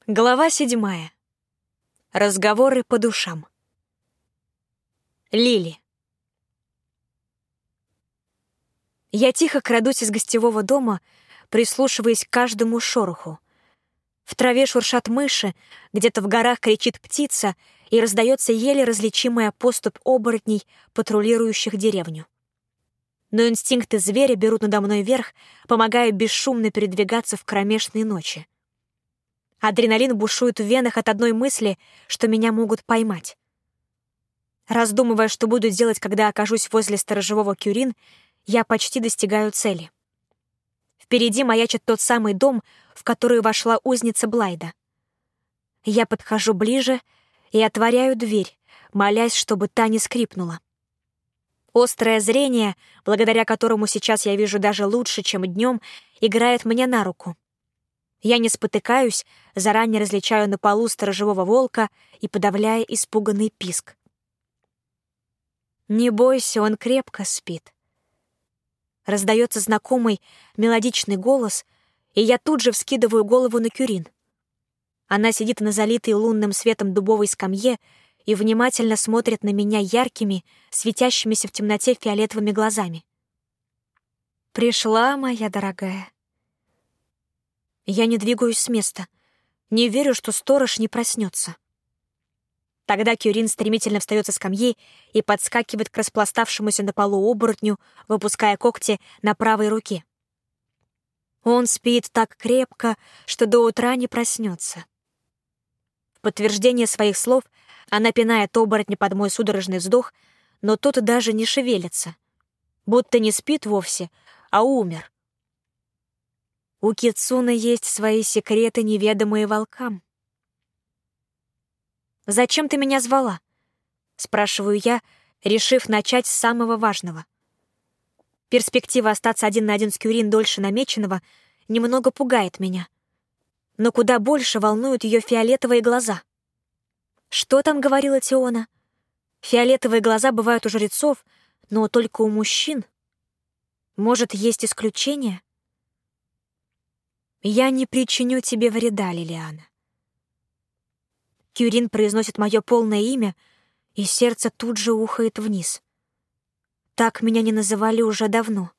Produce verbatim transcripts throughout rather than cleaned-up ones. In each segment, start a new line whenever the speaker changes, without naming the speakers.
Глава седьмая. Разговоры по душам. Лили. Я тихо крадусь из гостевого дома, прислушиваясь к каждому шороху. В траве шуршат мыши, где-то в горах кричит птица, и раздается еле различимая поступь оборотней, патрулирующих деревню. Но инстинкты зверя берут надо мной верх, помогая бесшумно передвигаться в кромешной ночи. Адреналин бушует в венах от одной мысли, что меня могут поймать. Раздумывая, что буду делать, когда окажусь возле сторожевого Кюрин, я почти достигаю цели. Впереди маячит тот самый дом, в который вошла узница Блайда. Я подхожу ближе и отворяю дверь, молясь, чтобы та не скрипнула. Острое зрение, благодаря которому сейчас я вижу даже лучше, чем днем, играет мне на руку. Я не спотыкаюсь, заранее различаю на полу сторожевого волка и подавляя испуганный писк. «Не бойся, он крепко спит». Раздается знакомый мелодичный голос, и я тут же вскидываю голову на Кюрин. Она сидит на залитой лунным светом дубовой скамье и внимательно смотрит на меня яркими, светящимися в темноте фиолетовыми глазами. «Пришла, моя дорогая». Я не двигаюсь с места. Не верю, что сторож не проснется. Тогда Кюрин стремительно встает со скамьи и подскакивает к распластавшемуся на полу оборотню, выпуская когти на правой руке. Он спит так крепко, что до утра не проснется. В подтверждение своих слов она пинает оборотня под мой судорожный вздох, но тот даже не шевелится, будто не спит вовсе, а умер. У Кицуны есть свои секреты, неведомые волкам. «Зачем ты меня звала?» — спрашиваю я, решив начать с самого важного. Перспектива остаться один на один с Кюрин дольше намеченного немного пугает меня. Но куда больше волнуют ее фиолетовые глаза. Что там говорила Тиона? Фиолетовые глаза бывают у жрецов, но только у мужчин. Может, есть исключения? «Я не причиню тебе вреда, Лилиана». Кюрин произносит мое полное имя, и сердце тут же ухает вниз. Так меня не называли уже давно.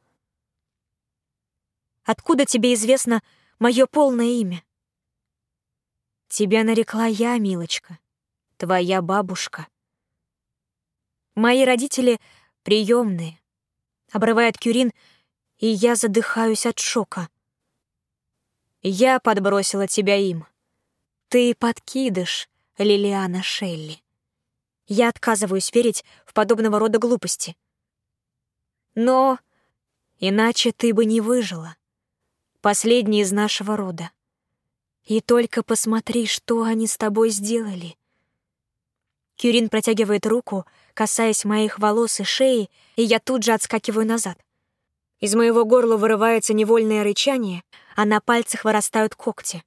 «Откуда тебе известно мое полное имя?» «Тебя нарекла я, милочка, твоя бабушка». «Мои родители приемные», — обрывает Кюрин, и я задыхаюсь от шока. «Я подбросила тебя им. Ты подкидыш, Лилиана Шелли». Я отказываюсь верить в подобного рода глупости. Но иначе ты бы не выжила. Последний из нашего рода. И только посмотри, что они с тобой сделали. Кюрин протягивает руку, касаясь моих волос и шеи, и я тут же отскакиваю назад. Из моего горла вырывается невольное рычание, а на пальцах вырастают когти.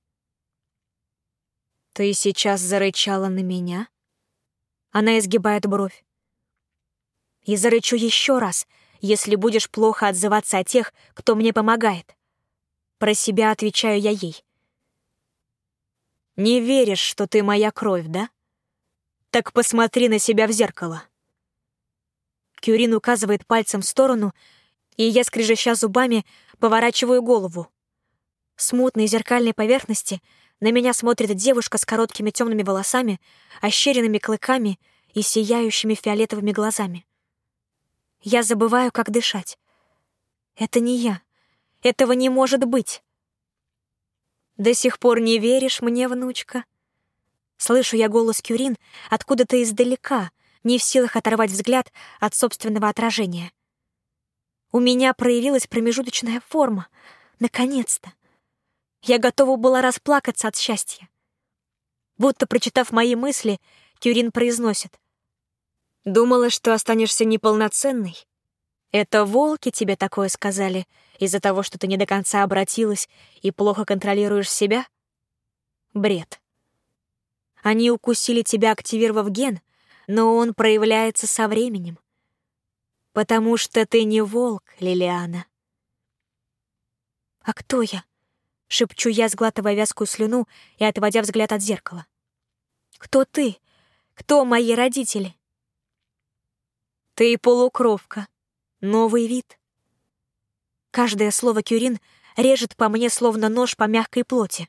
«Ты сейчас зарычала на меня?» Она изгибает бровь. «И зарычу еще раз, если будешь плохо отзываться о тех, кто мне помогает». Про себя отвечаю я ей. «Не веришь, что ты моя кровь, да? Так посмотри на себя в зеркало». Кюрин указывает пальцем в сторону, и я, скрежеща зубами, поворачиваю голову. С мутной зеркальной поверхности на меня смотрит девушка с короткими темными волосами, ощеренными клыками и сияющими фиолетовыми глазами. Я забываю, как дышать. Это не я. Этого не может быть. «До сих пор не веришь мне, внучка?» Слышу я голос Кюрин откуда-то издалека, не в силах оторвать взгляд от собственного отражения. У меня проявилась промежуточная форма. Наконец-то. Я готова была расплакаться от счастья. Будто, прочитав мои мысли, Кюрин произносит. «Думала, что останешься неполноценной? Это волки тебе такое сказали из-за того, что ты не до конца обратилась и плохо контролируешь себя? Бред. Они укусили тебя, активировав ген, но он проявляется со временем. Потому что ты не волк, Лилиана». «А кто я? шепчу я, сглатывая вязкую слюну и отводя взгляд от зеркала. «Кто ты? Кто мои родители?» «Ты полукровка. Новый вид». Каждое слово Кюрин режет по мне, словно нож по мягкой плоти.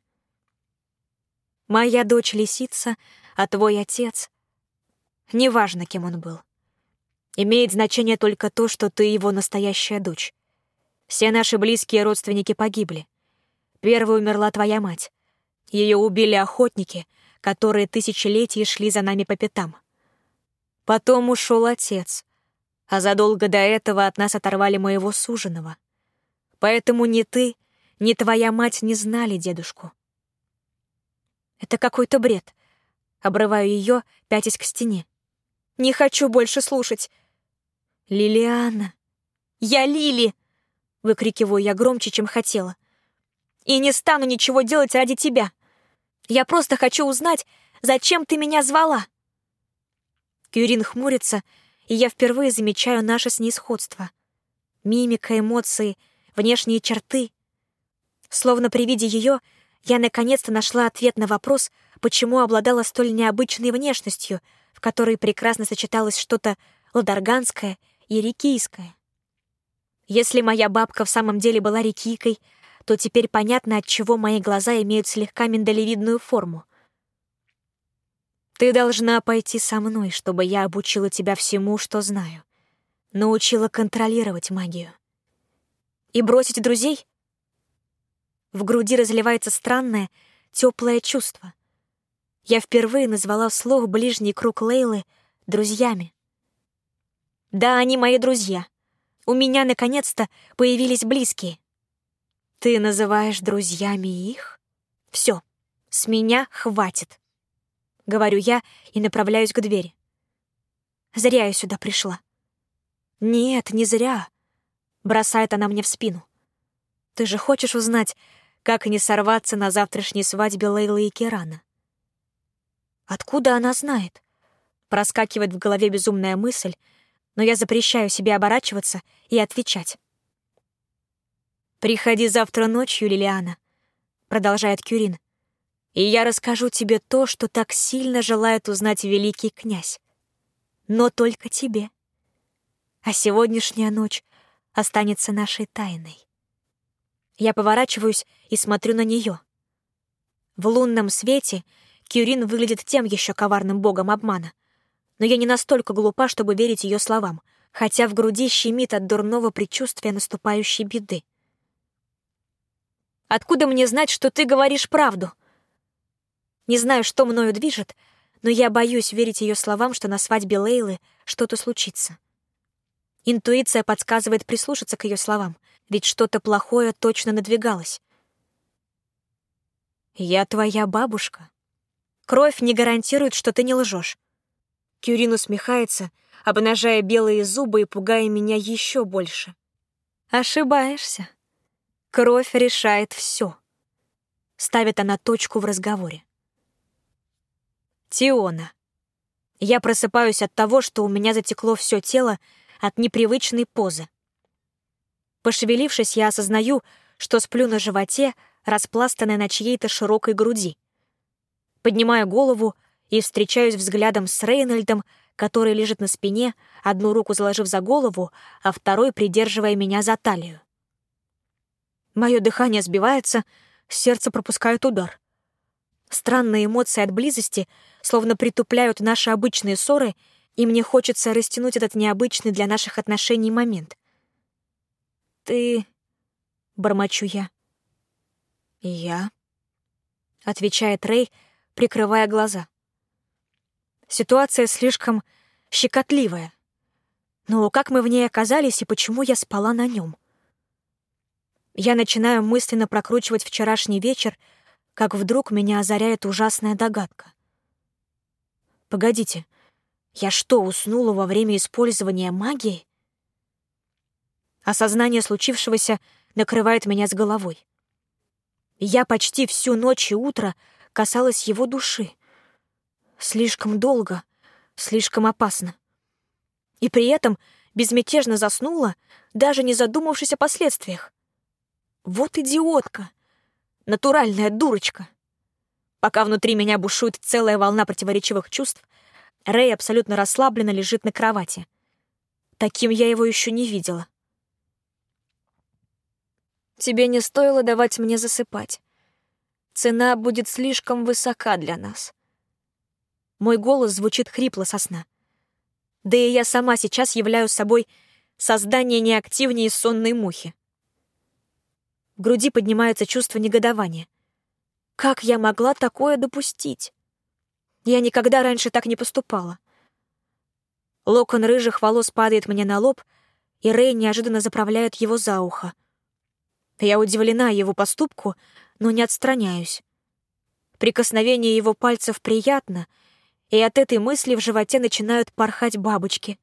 «Моя дочь лисица, а твой отец...» Неважно, кем он был. Имеет значение только то, что ты его настоящая дочь. Все наши близкие родственники погибли. Первой умерла твоя мать. Ее убили охотники, которые тысячелетия шли за нами по пятам. Потом ушел отец, а задолго до этого от нас оторвали моего суженого. Поэтому ни ты, ни твоя мать не знали дедушку. Это какой-то бред. Обрываю ее, пятясь к стене. Не хочу больше слушать. «Лилиана! Я Лили!» — выкрикиваю я громче, чем хотела. «И не стану ничего делать ради тебя. Я просто хочу узнать, зачем ты меня звала?» Кюрин хмурится, и я впервые замечаю наше с ней сходство. Мимика, эмоции, внешние черты. Словно при виде ее я наконец-то нашла ответ на вопрос, почему обладала столь необычной внешностью, в которой прекрасно сочеталось что-то ладарганское и рикийское. Если моя бабка в самом деле была рикийкой, то теперь понятно, отчего мои глаза имеют слегка миндалевидную форму. Ты должна пойти со мной, чтобы я обучила тебя всему, что знаю. Научила контролировать магию. И бросить друзей? В груди разливается странное, теплое чувство. Я впервые назвала вслух ближний круг Лейлы друзьями. Да, они мои друзья. У меня, наконец-то, появились близкие. Ты называешь друзьями их? Все, с меня хватит. Говорю я и направляюсь к двери. Зря я сюда пришла. Нет, не зря. Бросает она мне в спину. Ты же хочешь узнать, как не сорваться на завтрашней свадьбе Лейлы и Кирана? Откуда она знает? Проскакивает в голове безумная мысль, но я запрещаю себе оборачиваться и отвечать. «Приходи завтра ночью, Лилиана», — продолжает Кюрин, «и я расскажу тебе то, что так сильно желает узнать великий князь. Но только тебе. А сегодняшняя ночь останется нашей тайной». Я поворачиваюсь и смотрю на нее. В лунном свете Кюрин выглядит тем еще коварным богом обмана, но я не настолько глупа, чтобы верить ее словам, хотя в груди щемит от дурного предчувствия наступающей беды. «Откуда мне знать, что ты говоришь правду?» Не знаю, что мною движет, но я боюсь верить ее словам, что на свадьбе Лейлы что-то случится. Интуиция подсказывает прислушаться к ее словам, ведь что-то плохое точно надвигалось. «Я твоя бабушка. Кровь не гарантирует, что ты не лжешь». Кюрин усмехается, обнажая белые зубы и пугая меня еще больше. «Ошибаешься. Кровь решает все. Ставит она точку в разговоре. «Тиона. Я просыпаюсь от того, что у меня затекло все тело от непривычной позы. Пошевелившись, я осознаю, что сплю на животе, распластанной на чьей-то широкой груди. Поднимаю голову и встречаюсь взглядом с Рейнольдом, который лежит на спине, одну руку заложив за голову, а второй придерживая меня за талию. Мое дыхание сбивается, сердце пропускает удар. Странные эмоции от близости словно притупляют наши обычные ссоры, и мне хочется растянуть этот необычный для наших отношений момент. «Ты...» — бормочу я. «Я...» — отвечает Рэй, прикрывая глаза. Ситуация слишком щекотливая. Но как мы в ней оказались и почему я спала на нем? Я начинаю мысленно прокручивать вчерашний вечер, как вдруг меня озаряет ужасная догадка. Погодите, я что, уснула во время использования магии? Осознание случившегося накрывает меня с головой. Я почти всю ночь и утро касалась его души. Слишком долго, слишком опасно. И при этом безмятежно заснула, даже не задумавшись о последствиях. Вот идиотка! Натуральная дурочка. Пока внутри меня бушует целая волна противоречивых чувств, Рэй абсолютно расслабленно лежит на кровати. Таким я его еще не видела. Тебе не стоило давать мне засыпать. Цена будет слишком высока для нас. Мой голос звучит хрипло со сна. Да и я сама сейчас являю собой создание неактивнее сонной мухи. В груди поднимается чувство негодования. Как я могла такое допустить? Я никогда раньше так не поступала. Локон рыжих волос падает мне на лоб, и Рэй неожиданно заправляет его за ухо. Я удивлена его поступку, но не отстраняюсь. Прикосновение его пальцев приятно, и от этой мысли в животе начинают порхать бабочки.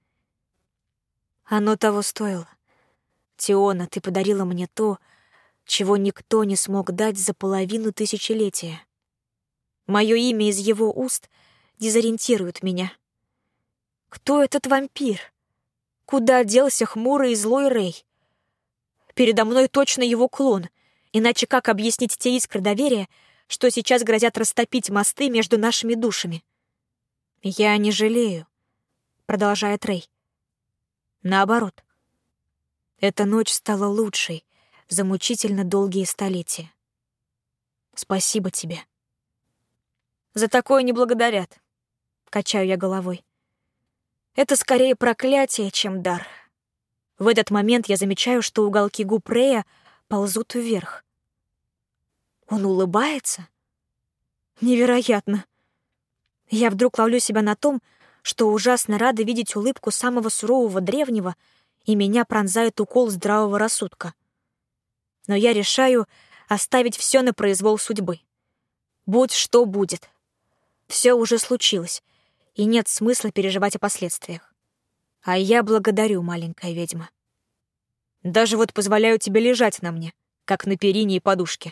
Оно того стоило. Тиона, ты подарила мне то, чего никто не смог дать за половину тысячелетия. Мое имя из его уст дезориентирует меня. Кто этот вампир? Куда делся хмурый и злой Рэй? Передо мной точно его клон, иначе как объяснить те искры доверия, что сейчас грозят растопить мосты между нашими душами? «Я не жалею», — продолжает Рэй. Наоборот. Эта ночь стала лучшей за мучительно долгие столетия. Спасибо тебе. За такое не благодарят, — качаю я головой. Это скорее проклятие, чем дар. В этот момент я замечаю, что уголки губ Рэя ползут вверх. Он улыбается? Невероятно. Я вдруг ловлю себя на том, что ужасно рада видеть улыбку самого сурового древнего, и меня пронзает укол здравого рассудка. Но я решаю оставить все на произвол судьбы. Будь что будет. Все уже случилось, и нет смысла переживать о последствиях. А я благодарю, маленькая ведьма. Даже вот позволяю тебе лежать на мне, как на перине и подушке.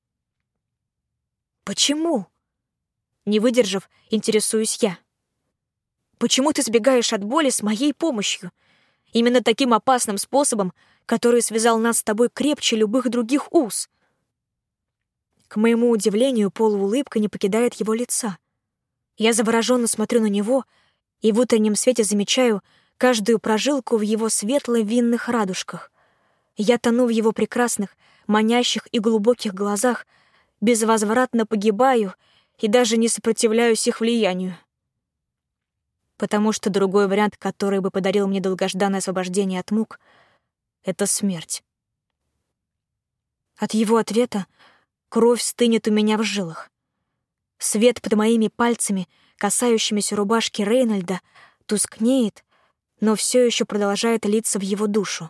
Почему? Не выдержав, интересуюсь я. Почему ты сбегаешь от боли с моей помощью? Именно таким опасным способом, который связал нас с тобой крепче любых других уз. К моему удивлению, полуулыбка не покидает его лица. Я завороженно смотрю на него и в утреннем свете замечаю каждую прожилку в его светло-винных радужках. Я тону в его прекрасных, манящих и глубоких глазах, безвозвратно погибаю и даже не сопротивляюсь их влиянию. Потому что другой вариант, который бы подарил мне долгожданное освобождение от мук, — это смерть. От его ответа кровь стынет у меня в жилах. Свет под моими пальцами, касающимися рубашки Рейнольда, тускнеет, но все еще продолжает литься в его душу.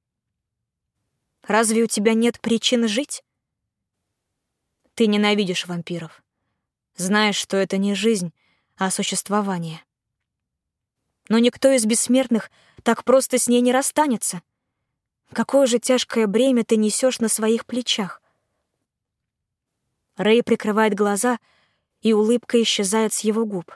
Разве у тебя нет причин жить? Ты ненавидишь вампиров. Знаешь, что это не жизнь, а существование. Но никто из бессмертных так просто с ней не расстанется. Какое же тяжкое бремя ты несешь на своих плечах. Рэй прикрывает глаза, и улыбка исчезает с его губ.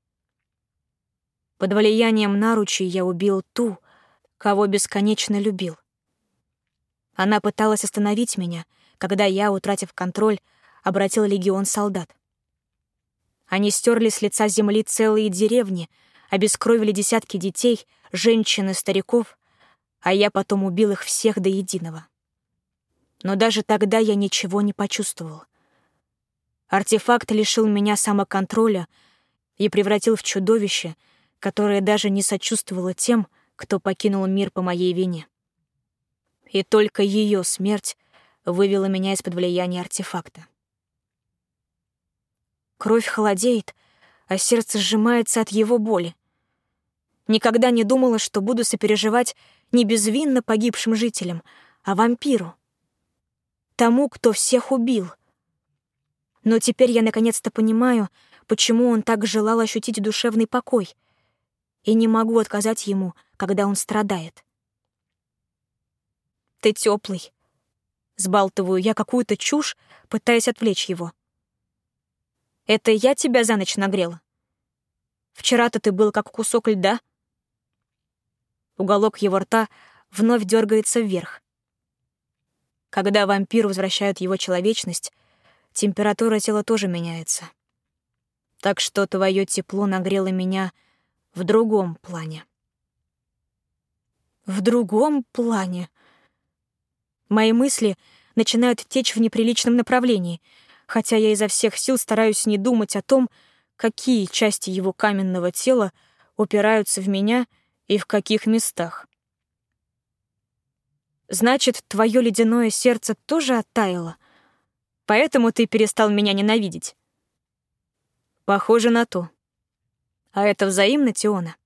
Под влиянием наручей я убил ту, кого бесконечно любил. Она пыталась остановить меня, когда я, утратив контроль, обратил легион солдат. Они стерли с лица земли целые деревни, обескровили десятки детей, женщин и стариков, а я потом убил их всех до единого. Но даже тогда я ничего не почувствовал. Артефакт лишил меня самоконтроля и превратил в чудовище, которое даже не сочувствовало тем, кто покинул мир по моей вине. И только ее смерть вывела меня из-под влияния артефакта. Кровь холодеет, а сердце сжимается от его боли. Никогда не думала, что буду сопереживать не безвинно погибшим жителям, а вампиру. Тому, кто всех убил. Но теперь я наконец-то понимаю, почему он так желал ощутить душевный покой, и не могу отказать ему, когда он страдает. «Ты тёплый», — сбалтываю я какую-то чушь, пытаясь отвлечь его. «Это я тебя за ночь нагрела? Вчера-то ты был как кусок льда». Уголок его рта вновь дергается вверх. Когда вампиру возвращают его человечность, температура тела тоже меняется. Так что твое тепло нагрело меня в другом плане. В другом плане? Мои мысли начинают течь в неприличном направлении, хотя я изо всех сил стараюсь не думать о том, какие части его каменного тела упираются в меня и в каких местах. Значит, твое ледяное сердце тоже оттаяло, поэтому ты перестал меня ненавидеть. Похоже на то. А это взаимно, Тиона?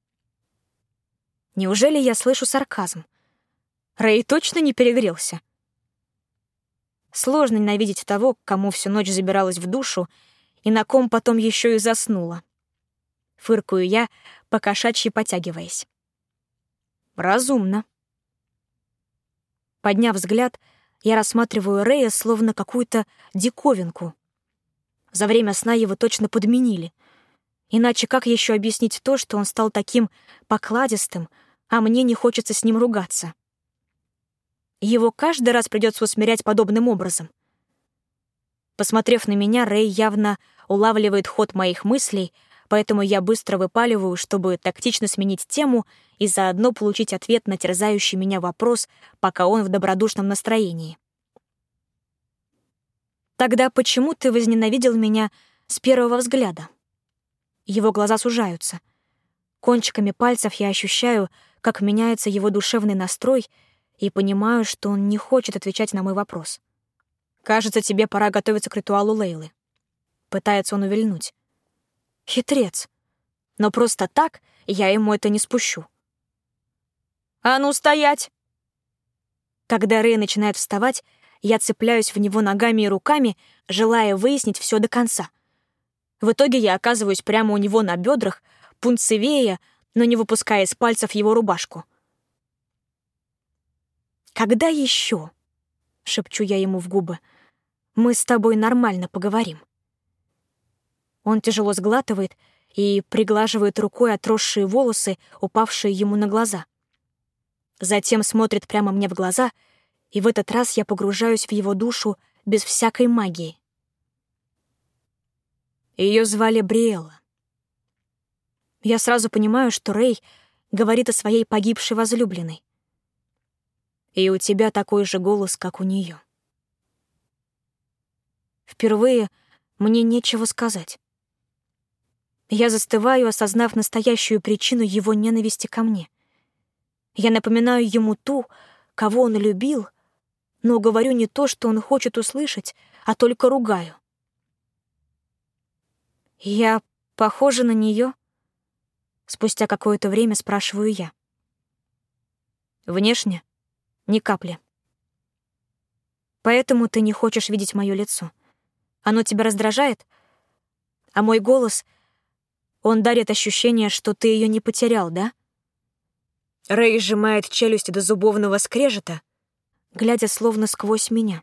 Неужели я слышу сарказм? Рэй точно не перегрелся? Сложно ненавидеть того, кому всю ночь забиралась в душу, и на ком потом еще и заснула. Фыркаю я, покошачьи потягиваясь. Разумно. Подняв взгляд, я рассматриваю Рэя словно какую-то диковинку. За время сна его точно подменили. Иначе как еще объяснить то, что он стал таким покладистым, а мне не хочется с ним ругаться? Его каждый раз придется усмирять подобным образом. Посмотрев на меня, Рэй явно улавливает ход моих мыслей, поэтому я быстро выпаливаю, чтобы тактично сменить тему и заодно получить ответ на терзающий меня вопрос, пока он в добродушном настроении. «Тогда почему ты возненавидел меня с первого взгляда?» Его глаза сужаются. Кончиками пальцев я ощущаю, как меняется его душевный настрой, и понимаю, что он не хочет отвечать на мой вопрос. «Кажется, тебе пора готовиться к ритуалу Лейлы». Пытается он увильнуть. Хитрец. Но просто так я ему это не спущу. «А ну, стоять!» Когда Рэй начинает вставать, я цепляюсь в него ногами и руками, желая выяснить все до конца. В итоге я оказываюсь прямо у него на бедрах, пунцевея, но не выпуская из пальцев его рубашку. «Когда еще?» — шепчу я ему в губы. «Мы с тобой нормально поговорим». Он тяжело сглатывает и приглаживает рукой отросшие волосы, упавшие ему на глаза. Затем смотрит прямо мне в глаза, и в этот раз я погружаюсь в его душу без всякой магии. Ее звали Бриэлла. Я сразу понимаю, что Рэй говорит о своей погибшей возлюбленной. И у тебя такой же голос, как у нее. Впервые мне нечего сказать. Я застываю, осознав настоящую причину его ненависти ко мне. Я напоминаю ему ту, кого он любил, но говорю не то, что он хочет услышать, а только ругаю. «Я похожа на нее?» Спустя какое-то время спрашиваю я. «Внешне? Ни капли. Поэтому ты не хочешь видеть мое лицо. Оно тебя раздражает? А мой голос, он дарит ощущение, что ты ее не потерял, да?» Рэй сжимает челюсти до зубовного скрежета, глядя словно сквозь меня.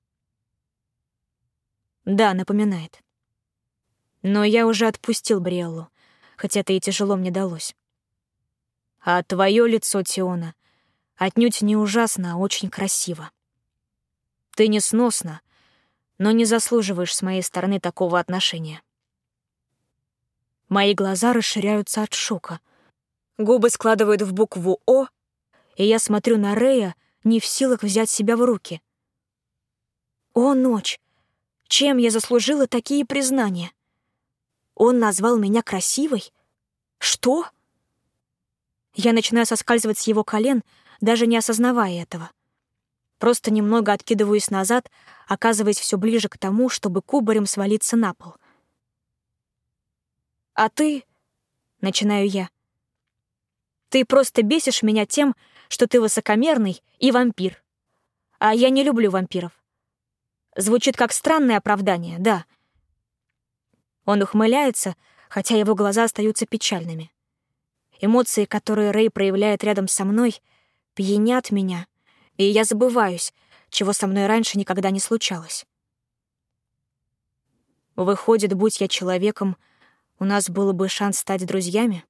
Да, напоминает. Но я уже отпустил Бриэллу, хотя это и тяжело мне далось. А твое лицо, Тиона, отнюдь не ужасно, а очень красиво. Ты несносна, но не заслуживаешь с моей стороны такого отношения. Мои глаза расширяются от шока. Губы складывают в букву «О», и я смотрю на Рэя, не в силах взять себя в руки. О, ночь! Чем я заслужила такие признания? Он назвал меня красивой? Что? Я начинаю соскальзывать с его колен, даже не осознавая этого. Просто немного откидываюсь назад, оказываясь все ближе к тому, чтобы кубарем свалиться на пол. «А ты...» — начинаю я. «Ты просто бесишь меня тем, что ты высокомерный и вампир. А я не люблю вампиров». Звучит как странное оправдание, да. Он ухмыляется, хотя его глаза остаются печальными. Эмоции, которые Рэй проявляет рядом со мной, пьянят меня, и я забываюсь, чего со мной раньше никогда не случалось. Выходит, будь я человеком, у нас был бы шанс стать друзьями?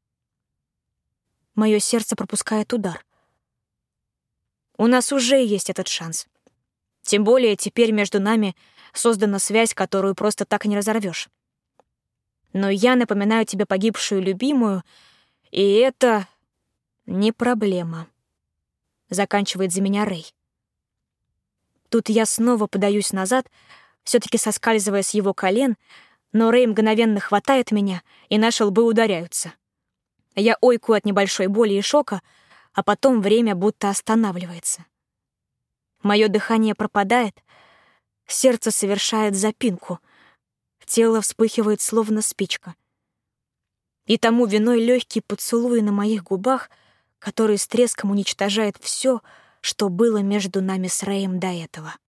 Мое сердце пропускает удар. У нас уже есть этот шанс. Тем более теперь между нами создана связь, которую просто так не разорвешь. Но я напоминаю тебе погибшую любимую, и это не проблема. Заканчивает за меня Рэй. Тут я снова подаюсь назад, все-таки соскальзывая с его колен, но Рэй мгновенно хватает меня, и наши лбы ударяются. Я ойкаю от небольшой боли и шока, а потом время будто останавливается. Мое дыхание пропадает, сердце совершает запинку, тело вспыхивает словно спичка. И тому виной легкий поцелуй на моих губах, который с треском уничтожает все, что было между нами с Рэем до этого.